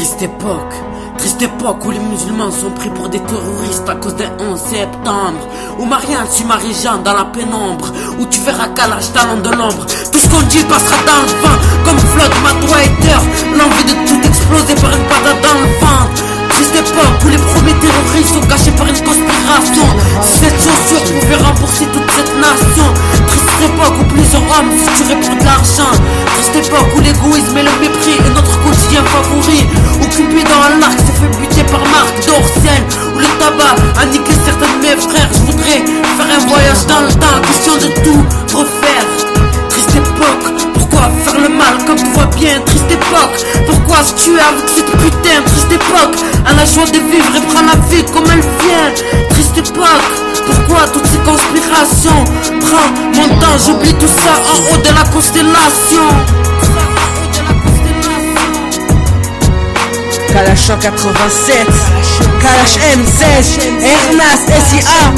Triste époque où les musulmans sont pris pour des terroristes à cause des 11 septembre. Où Marianne suit Marie-Jeanne dans la pénombre. Où tu verras Kalash talent de l'ombre. Tout ce qu'on dit passera dans le vent. Comme Flood, Matt Whiter. L'envie de tout exploser par une patate dans le ventre. Triste époque où les premiers terroristes sont cachés par une conspiration. Si cette chaussure pouvait rembourser toute cette nation. Triste époque où plusieurs hommes se tueraient pour de l'argent. Triste époque où l'égoïsme et le mépris est notre quotidien favori. Où Cupidon à l'arc s'est fait buter par Marc Dorcel. Où le tabac a niqué certains de mes frères. Je voudrais faire un voyage dans le temps, question de tout refaire. Triste époque, pourquoi faire le mal quand tout va bien? Triste époque, pourquoi se tuer avec cette putain? Triste époque, à la joie de vivre et prendre la vie comme elle vient. Triste époque, pourquoi toutes ces conspirations? Prends mon temps, j'oublie tout ça en haut de la constellation. Kalash 187, Kalash M16, Ernast SIA.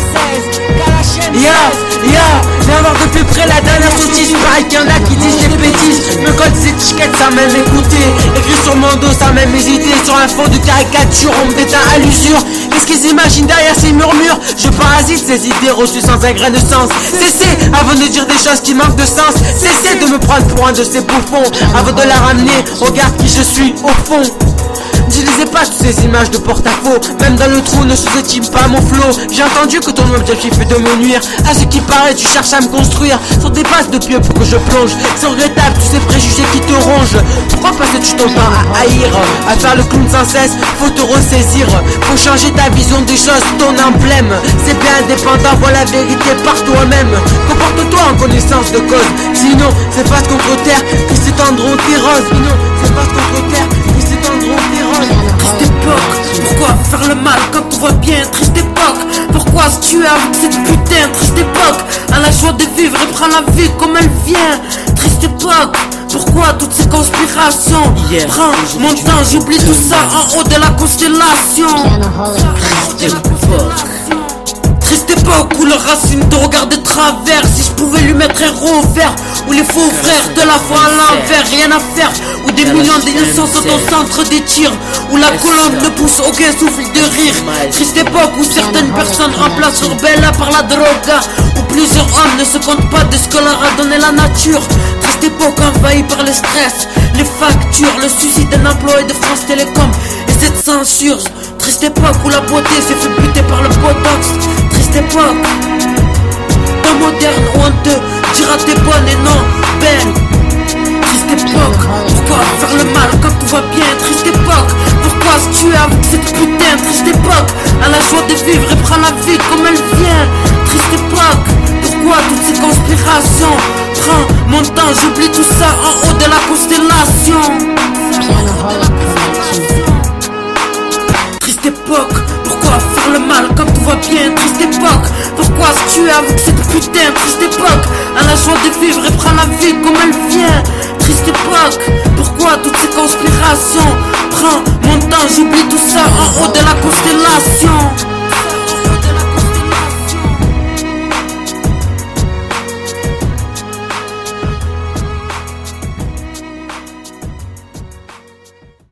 Viens voir de plus près la dernière sottise. Pareil qu'il y en a qui disent des bêtises. Me colle des étiquettes sans même écouter. Écrit sur mon dos sans même hésiter. Sur un fond de caricature, on me déteint à l'usure. Qu'est-ce qu'ils imaginent derrière ces murmures? Je parasite ces idées reçues sans un grain de sens. Cessez avant de dire des choses qui manquent de sens. Cessez de me prendre pour un de ces bouffons. Avant de la ramener, regarde qui je suis au fond. N'utilisez pas toutes ces images de porte-à-faux. Même dans le trou, ne sous-estime pas mon flow. J'ai entendu que ton objectif est de me nuire. À ce qui paraît, tu cherches à me construire sur des bases de pieux pour que je plonge. C'est regrettable tous ces préjugés qui te rongent. Pourquoi passes-tu ton temps à haïr, à faire le clown sans cesse? Faut te ressaisir, faut changer ta vision des choses, ton emblème. C'est bien indépendant, vois la vérité par toi-même. Comporte-toi en connaissance de cause. Sinon, c'est face contre terre que s'étendront tes roses. Sinon, c'est face contre terre que s'étendront tes roses. Triste époque, pourquoi faire le mal quand tout va bien? Triste époque, pourquoi se tuer avec cette putain? Triste époque, à la joie de vivre et prendre la vie comme elle vient. Triste époque, pourquoi toutes ces conspirations? Prends mon temps, j'oublie tout ça en haut de la constellation. Triste époque où le racisme te regarde de travers. Si je pouvais lui mettre un revers. Où les faux frères de la foi à l'envers, rien à faire. Où des millions d'innocents sont au centre des tirs. Où la colombe ne pousse aucun souffle de rire. Triste époque où certaines personnes remplacent leur bella par la droga. Où plusieurs hommes ne se comptent pas de ce que leur a donné la nature. Triste époque envahie par le stress, les factures, le suicide d'un employé de France Télécom et cette censure. Triste époque où la beauté s'est fait buter par le botox. Triste époque, temps moderne où on te dira t'es bonne et non belle. Triste époque, pourquoi faire le mal quand tout va bien? Triste époque, pourquoi se tuer avec cette putain? Triste époque, à la joie de vivre et prendre la vie comme elle vient. Triste époque, pourquoi toutes ces conspirations? Prends mon temps, j'oublie tout ça en haut de la constellation. Triste époque, pourquoi faire le mal quand tout va bien? Triste époque, pourquoi se tuer avec cette putain? Triste époque, à la joie de vivre et prendre la vie comme elle vient. Triste époque, pourquoi toutes ces conspirations? Prends mon temps, j'oublie tout ça en haut de la constellation.